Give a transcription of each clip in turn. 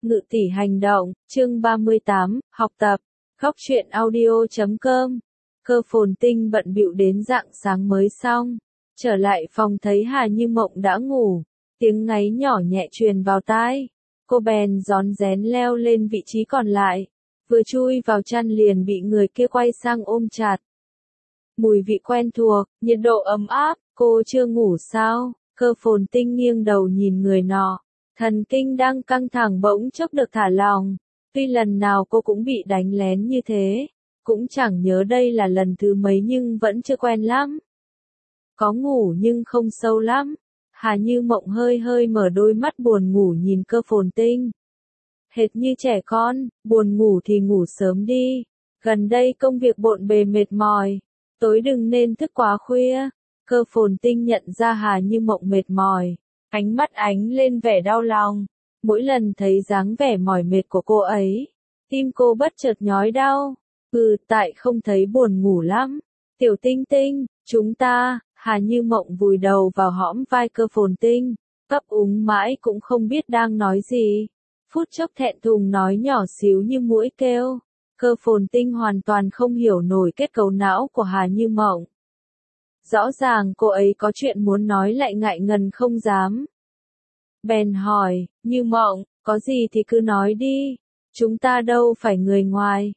Ngự tỷ hành động, chương 38, học tập, góc truyện audio.com. Cơ Phồn Tinh bận bịu đến rạng sáng mới xong. Trở lại phòng thấy Hà Như Mộng đã ngủ. Tiếng ngáy nhỏ nhẹ truyền vào tai. Cô bèn rón rén leo lên vị trí còn lại. Vừa chui vào chăn liền bị người kia quay sang ôm chặt. Mùi vị quen thuộc, nhiệt độ ấm áp, cô chưa ngủ sao? Cơ Phồn Tinh nghiêng đầu nhìn người nọ. Thần kinh đang căng thẳng bỗng chốc được thả lỏng. Tuy lần nào cô cũng bị đánh lén như thế, cũng chẳng nhớ đây là lần thứ mấy nhưng vẫn chưa quen lắm. Có ngủ nhưng không sâu lắm. Hà Như Mộng hơi hơi mở đôi mắt buồn ngủ nhìn Cơ Phồn Tinh. Hệt như trẻ con, buồn ngủ thì ngủ sớm đi. Gần đây công việc bộn bề mệt mỏi. Tối đừng nên thức quá khuya. Cơ Phồn Tinh nhận ra Hà Như Mộng mệt mỏi. Ánh mắt ánh lên vẻ đau lòng. Mỗi lần thấy dáng vẻ mỏi mệt của cô ấy, tim cô bất chợt nhói đau. Tại không thấy buồn ngủ lắm. Tiểu Tinh Tinh, chúng ta, Hà Như Mộng vùi đầu vào hõm vai Cơ Phồn Tinh, ấp úng mãi cũng không biết đang nói gì. Phút chốc thẹn thùng nói nhỏ xíu như muỗi kêu. Cơ Phồn Tinh hoàn toàn không hiểu nổi kết cấu não của Hà Như Mộng. Rõ ràng cô ấy có chuyện muốn nói lại ngại ngần không dám. Bèn hỏi, Như Mộng, có gì thì cứ nói đi. Chúng ta đâu phải người ngoài.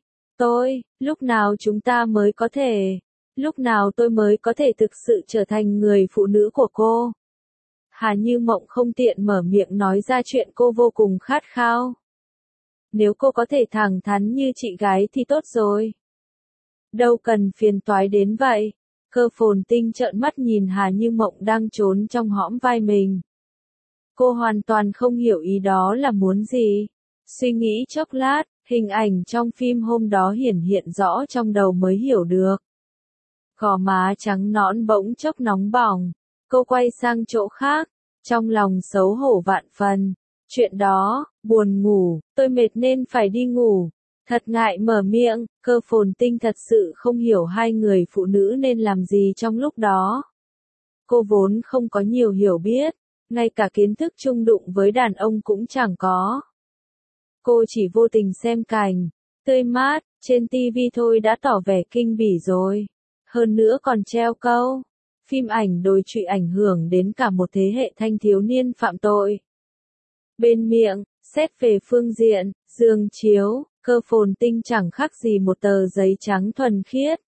Lúc nào chúng ta mới có thể, lúc nào tôi mới có thể thực sự trở thành người phụ nữ của cô. Hà Như Mộng không tiện mở miệng nói ra chuyện cô vô cùng khát khao. Nếu cô có thể thẳng thắn như chị gái thì tốt rồi. Đâu cần phiền toái đến vậy. Cơ Phồn Tinh trợn mắt nhìn Hà Như Mộng đang trốn trong hõm vai mình. Cô hoàn toàn không hiểu ý đó là muốn gì. Suy nghĩ chốc lát, hình ảnh trong phim hôm đó hiển hiện rõ trong đầu mới hiểu được. Gò má trắng nõn bỗng chốc nóng bỏng. Cô quay sang chỗ khác, trong lòng xấu hổ vạn phần. Chuyện đó, buồn ngủ, tôi mệt nên phải đi ngủ. Thật ngại mở miệng, Cơ Phồn Tinh thật sự không hiểu hai người phụ nữ nên làm gì trong lúc đó. Cô vốn không có nhiều hiểu biết, ngay cả kiến thức chung đụng với đàn ông cũng chẳng có. Cô chỉ vô tình xem cảnh tươi mát trên TV thôi đã tỏ vẻ kinh bỉ rồi. Hơn nữa còn treo câu, phim ảnh đồi trụy ảnh hưởng đến cả một thế hệ thanh thiếu niên phạm tội. Bên miệng, xét về phương diện, giường chiếu, Cơ Phồn Tinh chẳng khác gì một tờ giấy trắng thuần khiết.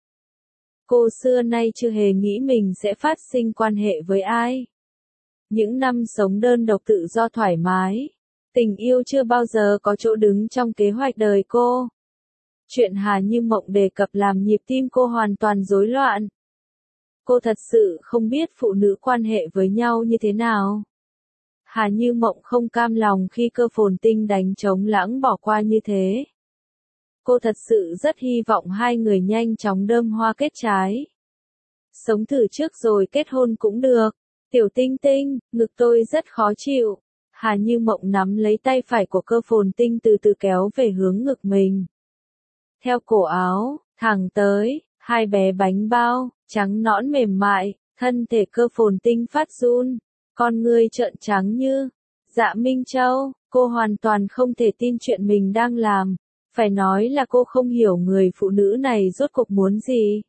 Cô xưa nay chưa hề nghĩ mình sẽ phát sinh quan hệ với ai. Những năm sống đơn độc tự do thoải mái, tình yêu chưa bao giờ có chỗ đứng trong kế hoạch đời cô. Chuyện Hà Như Mộng đề cập làm nhịp tim cô hoàn toàn rối loạn. Cô thật sự không biết phụ nữ quan hệ với nhau như thế nào. Hà Như Mộng không cam lòng khi Cơ Phồn Tinh đánh trống lãng bỏ qua như thế. Cô thật sự rất hy vọng hai người nhanh chóng đơm hoa kết trái. Sống thử trước rồi kết hôn cũng được. Tiểu Tinh Tinh, ngực tôi rất khó chịu. Hà Như Mộng nắm lấy tay phải của Cơ Phồn Tinh từ từ kéo về hướng ngực mình. Theo cổ áo, thẳng tới, hai bé bánh bao, trắng nõn mềm mại, thân thể Cơ Phồn Tinh phát run. Con ngươi trợn trắng như Dạ Minh Châu, cô hoàn toàn không thể tin chuyện mình đang làm. Phải nói là cô không hiểu người phụ nữ này rốt cuộc muốn gì.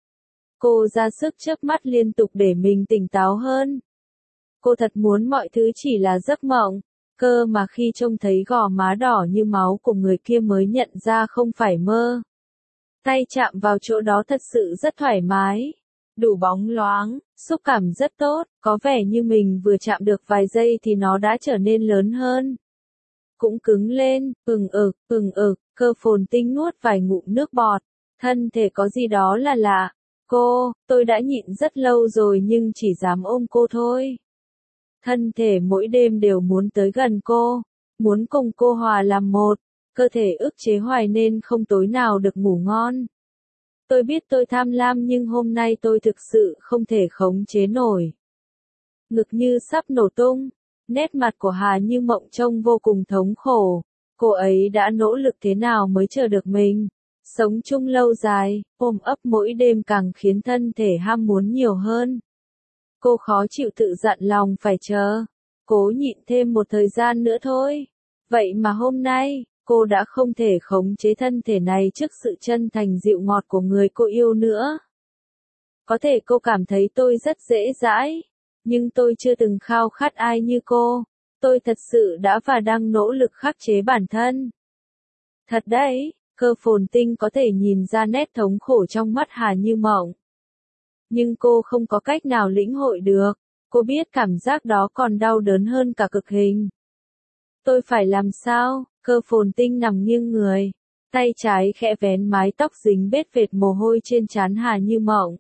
Cô ra sức chớp mắt liên tục để mình tỉnh táo hơn. Cô thật muốn mọi thứ chỉ là giấc mộng, cơ mà khi trông thấy gò má đỏ như máu của người kia mới nhận ra không phải mơ. Tay chạm vào chỗ đó thật sự rất thoải mái, đủ bóng loáng, xúc cảm rất tốt, có vẻ như mình vừa chạm được vài giây thì nó đã trở nên lớn hơn. Cũng cứng lên, Cơ Phồn Tinh nuốt vài ngụm nước bọt, thân thể có gì đó là lạ. Tôi đã nhịn rất lâu rồi nhưng chỉ dám ôm cô thôi. Thân thể mỗi đêm đều muốn tới gần cô, muốn cùng cô hòa làm một, cơ thể ức chế hoài nên không tối nào được ngủ ngon. Tôi biết tôi tham lam nhưng hôm nay tôi thực sự không thể khống chế nổi. Ngực như sắp nổ tung, nét mặt của Hà Như Mộng trông vô cùng thống khổ. Cô ấy đã nỗ lực thế nào mới chờ được mình. Sống chung lâu dài, ôm ấp mỗi đêm càng khiến thân thể ham muốn nhiều hơn. Cô khó chịu tự dặn lòng phải chờ. Cố nhịn thêm một thời gian nữa thôi. Vậy mà hôm nay, cô đã không thể khống chế thân thể này trước sự chân thành dịu ngọt của người cô yêu nữa. Có thể cô cảm thấy tôi rất dễ dãi, nhưng tôi chưa từng khao khát ai như cô. Tôi thật sự đã và đang nỗ lực khắc chế bản thân. Thật đấy, Cơ Phồn Tinh có thể nhìn ra nét thống khổ trong mắt Hà Như Mộng. Nhưng cô không có cách nào lĩnh hội được. Cô biết cảm giác đó còn đau đớn hơn cả cực hình. Tôi phải làm sao? Cơ Phồn Tinh nằm nghiêng người. Tay trái khẽ vén mái tóc dính bết vệt mồ hôi trên trán Hà Như Mộng.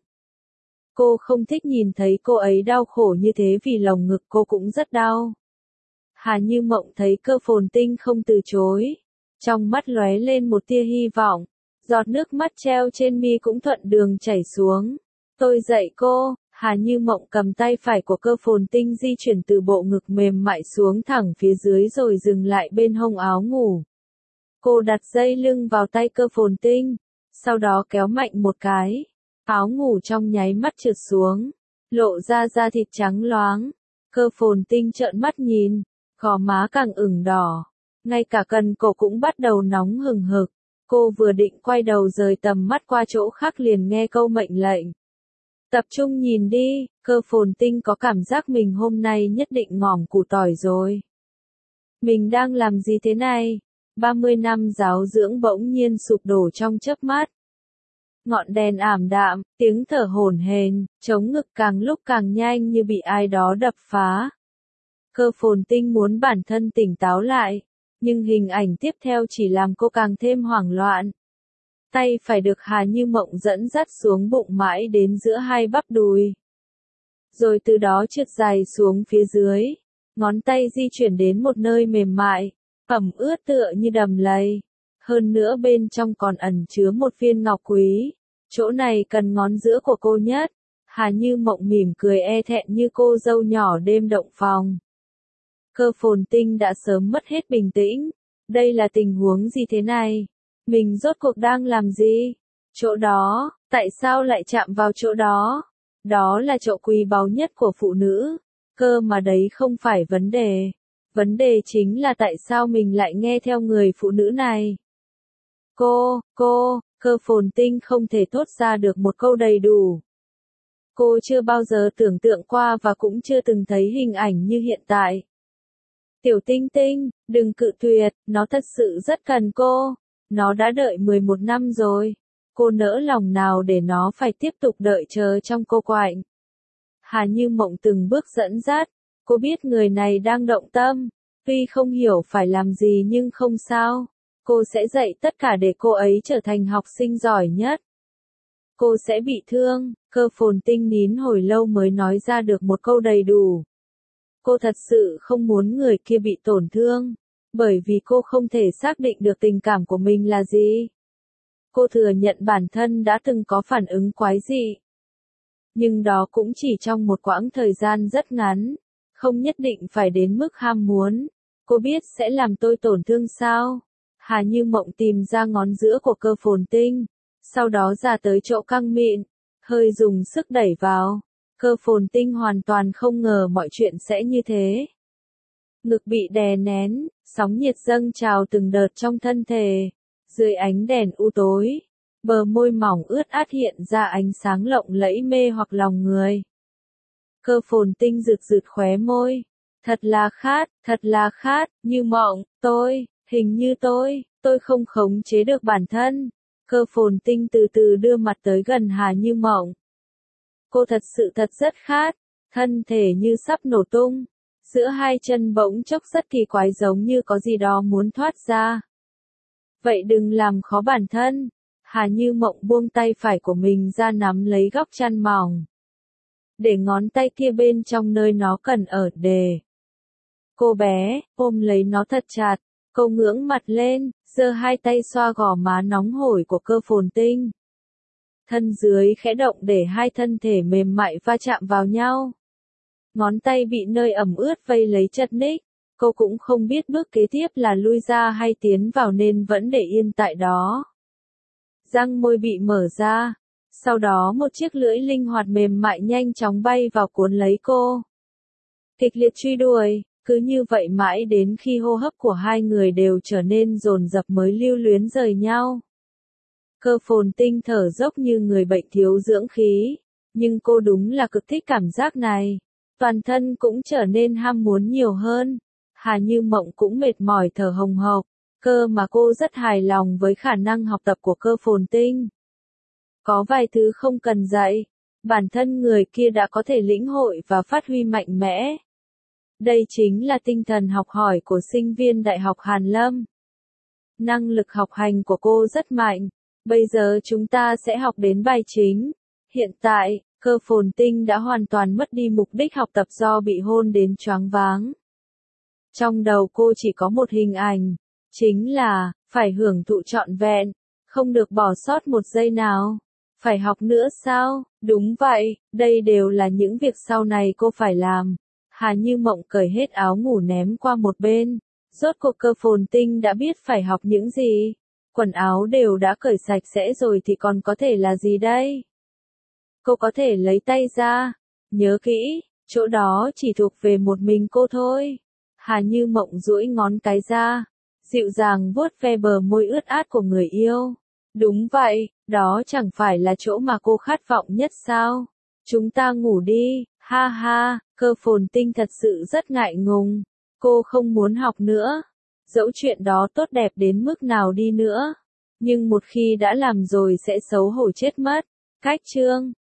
Cô không thích nhìn thấy cô ấy đau khổ như thế vì lồng ngực cô cũng rất đau. Hà Như Mộng thấy Cơ Phồn Tinh không từ chối. Trong mắt lóe lên một tia hy vọng. Giọt nước mắt treo trên mi cũng thuận đường chảy xuống. Tôi dạy cô. Hà Như Mộng cầm tay phải của Cơ Phồn Tinh di chuyển từ bộ ngực mềm mại xuống thẳng phía dưới rồi dừng lại bên hông áo ngủ. Cô đặt dây lưng vào tay Cơ Phồn Tinh, sau đó kéo mạnh một cái. Áo ngủ trong nháy mắt trượt xuống, lộ ra da thịt trắng loáng. Cơ Phồn Tinh trợn mắt nhìn, gò má càng ửng đỏ, ngay cả cần cổ cũng bắt đầu nóng hừng hực. Cô vừa định quay đầu rời tầm mắt qua chỗ khác liền nghe câu mệnh lệnh. Tập trung nhìn đi. Cơ Phồn Tinh có cảm giác mình hôm nay nhất định ngỏm củ tỏi rồi. Mình đang làm gì thế này? 30 năm giáo dưỡng bỗng nhiên sụp đổ trong chớp mắt. Ngọn đèn ảm đạm, tiếng thở hổn hển, chống ngực càng lúc càng nhanh như bị ai đó đập phá. Cơ Phồn Tinh muốn bản thân tỉnh táo lại, nhưng hình ảnh tiếp theo chỉ làm cô càng thêm hoảng loạn. Tay phải được Hà Như Mộng dẫn dắt xuống bụng mãi đến giữa hai bắp đùi. Rồi từ đó trượt dài xuống phía dưới. Ngón tay di chuyển đến một nơi mềm mại, ẩm ướt tựa như đầm lầy. Hơn nữa bên trong còn ẩn chứa một viên ngọc quý. Chỗ này cần ngón giữa của cô nhất. Hà Như Mộng mỉm cười e thẹn như cô dâu nhỏ đêm động phòng. Cơ Phồn Tinh đã sớm mất hết bình tĩnh. Đây là tình huống gì thế này? Mình rốt cuộc đang làm gì? Chỗ đó, tại sao lại chạm vào chỗ đó? Đó là chỗ quý báu nhất của phụ nữ. Cơ mà đấy không phải vấn đề. Vấn đề chính là tại sao mình lại nghe theo người phụ nữ này. Cơ Phồn Tinh không thể thốt ra được một câu đầy đủ. Cô chưa bao giờ tưởng tượng qua và cũng chưa từng thấy hình ảnh như hiện tại. Tiểu Tinh Tinh, đừng cự tuyệt, nó thật sự rất cần cô. Nó đã đợi 11 năm rồi. Cô nỡ lòng nào để nó phải tiếp tục đợi chờ trong cô quạnh. Hà Như Mộng từng bước dẫn dắt. Cô biết người này đang động tâm. Tuy không hiểu phải làm gì nhưng không sao. Cô sẽ dạy tất cả để cô ấy trở thành học sinh giỏi nhất. Cô sẽ bị thương. Cơ Phồn Tinh nín hồi lâu mới nói ra được một câu đầy đủ. Cô thật sự không muốn người kia bị tổn thương. Bởi vì cô không thể xác định được tình cảm của mình là gì. Cô thừa nhận bản thân đã từng có phản ứng quái dị. Nhưng đó cũng chỉ trong một quãng thời gian rất ngắn. Không nhất định phải đến mức ham muốn. Cô biết sẽ làm tôi tổn thương sao? Hà Như Mộng tìm ra ngón giữa của Cơ Phồn Tinh. Sau đó ra tới chỗ căng mịn. Hơi dùng sức đẩy vào. Cơ Phồn Tinh hoàn toàn không ngờ mọi chuyện sẽ như thế. Ngực bị đè nén, sóng nhiệt dâng trào từng đợt trong thân thể. Dưới ánh đèn u tối, bờ môi mỏng ướt át hiện ra ánh sáng lộng lẫy mê hoặc lòng người. Cơ Phồn Tinh rực rực khóe môi. Thật là khát, Như Mộng, hình như tôi không khống chế được bản thân. Cơ Phồn Tinh từ từ đưa mặt tới gần Hà Như Mộng. Cô thật sự rất khát, thân thể như sắp nổ tung. Giữa hai chân bỗng chốc rất kỳ quái giống như có gì đó muốn thoát ra. Vậy đừng làm khó bản thân. Hà Như Mộng buông tay phải của mình ra nắm lấy góc chăn mỏng. Để ngón tay kia bên trong nơi nó cần ở đề. Cô bé, ôm lấy nó thật chặt. Cô ngưỡng mặt lên, giơ hai tay xoa gò má nóng hổi của Cơ Phồn Tinh. Thân dưới khẽ động để hai thân thể mềm mại va chạm vào nhau. Ngón tay bị nơi ẩm ướt vây lấy chật ních. Cô cũng không biết bước kế tiếp là lui ra hay tiến vào nên vẫn để yên tại đó. Răng môi bị mở ra. Sau đó một chiếc lưỡi linh hoạt mềm mại nhanh chóng bay vào cuốn lấy cô. Kịch liệt truy đuổi. Cứ như vậy mãi đến khi hô hấp của hai người đều trở nên dồn dập mới lưu luyến rời nhau. Cơ Phồn Tinh thở dốc như người bệnh thiếu dưỡng khí, nhưng cô đúng là cực thích cảm giác này. Toàn thân cũng trở nên ham muốn nhiều hơn. Hà Như Mộng cũng mệt mỏi thở hồng hộc, cơ mà cô rất hài lòng với khả năng học tập của Cơ Phồn Tinh. Có vài thứ không cần dạy, bản thân người kia đã có thể lĩnh hội và phát huy mạnh mẽ. Đây chính là tinh thần học hỏi của sinh viên Đại học Hàn Lâm. Năng lực học hành của cô rất mạnh. Bây giờ chúng ta sẽ học đến bài chính. Hiện tại, Cơ Phồn Tinh đã hoàn toàn mất đi mục đích học tập do bị hôn đến choáng váng. Trong đầu cô chỉ có một hình ảnh, chính là, phải hưởng thụ trọn vẹn, không được bỏ sót một giây nào. Phải học nữa sao? Đúng vậy, đây đều là những việc sau này cô phải làm. Hà Như Mộng cởi hết áo ngủ ném qua một bên. Rốt cuộc Cơ Phồn Tinh đã biết phải học những gì. Quần áo đều đã cởi sạch sẽ rồi thì còn có thể là gì đây? Cô có thể lấy tay ra. Nhớ kỹ, chỗ đó chỉ thuộc về một mình cô thôi. Hà Như Mộng duỗi ngón cái ra, dịu dàng vuốt ve bờ môi ướt át của người yêu. Đúng vậy, đó chẳng phải là chỗ mà cô khát vọng nhất sao? Chúng ta ngủ đi, ha ha. Cơ Phồn Tinh thật sự rất ngại ngùng. Cô không muốn học nữa. Dẫu chuyện đó tốt đẹp đến mức nào đi nữa. Nhưng một khi đã làm rồi sẽ xấu hổ chết mất. Cách chương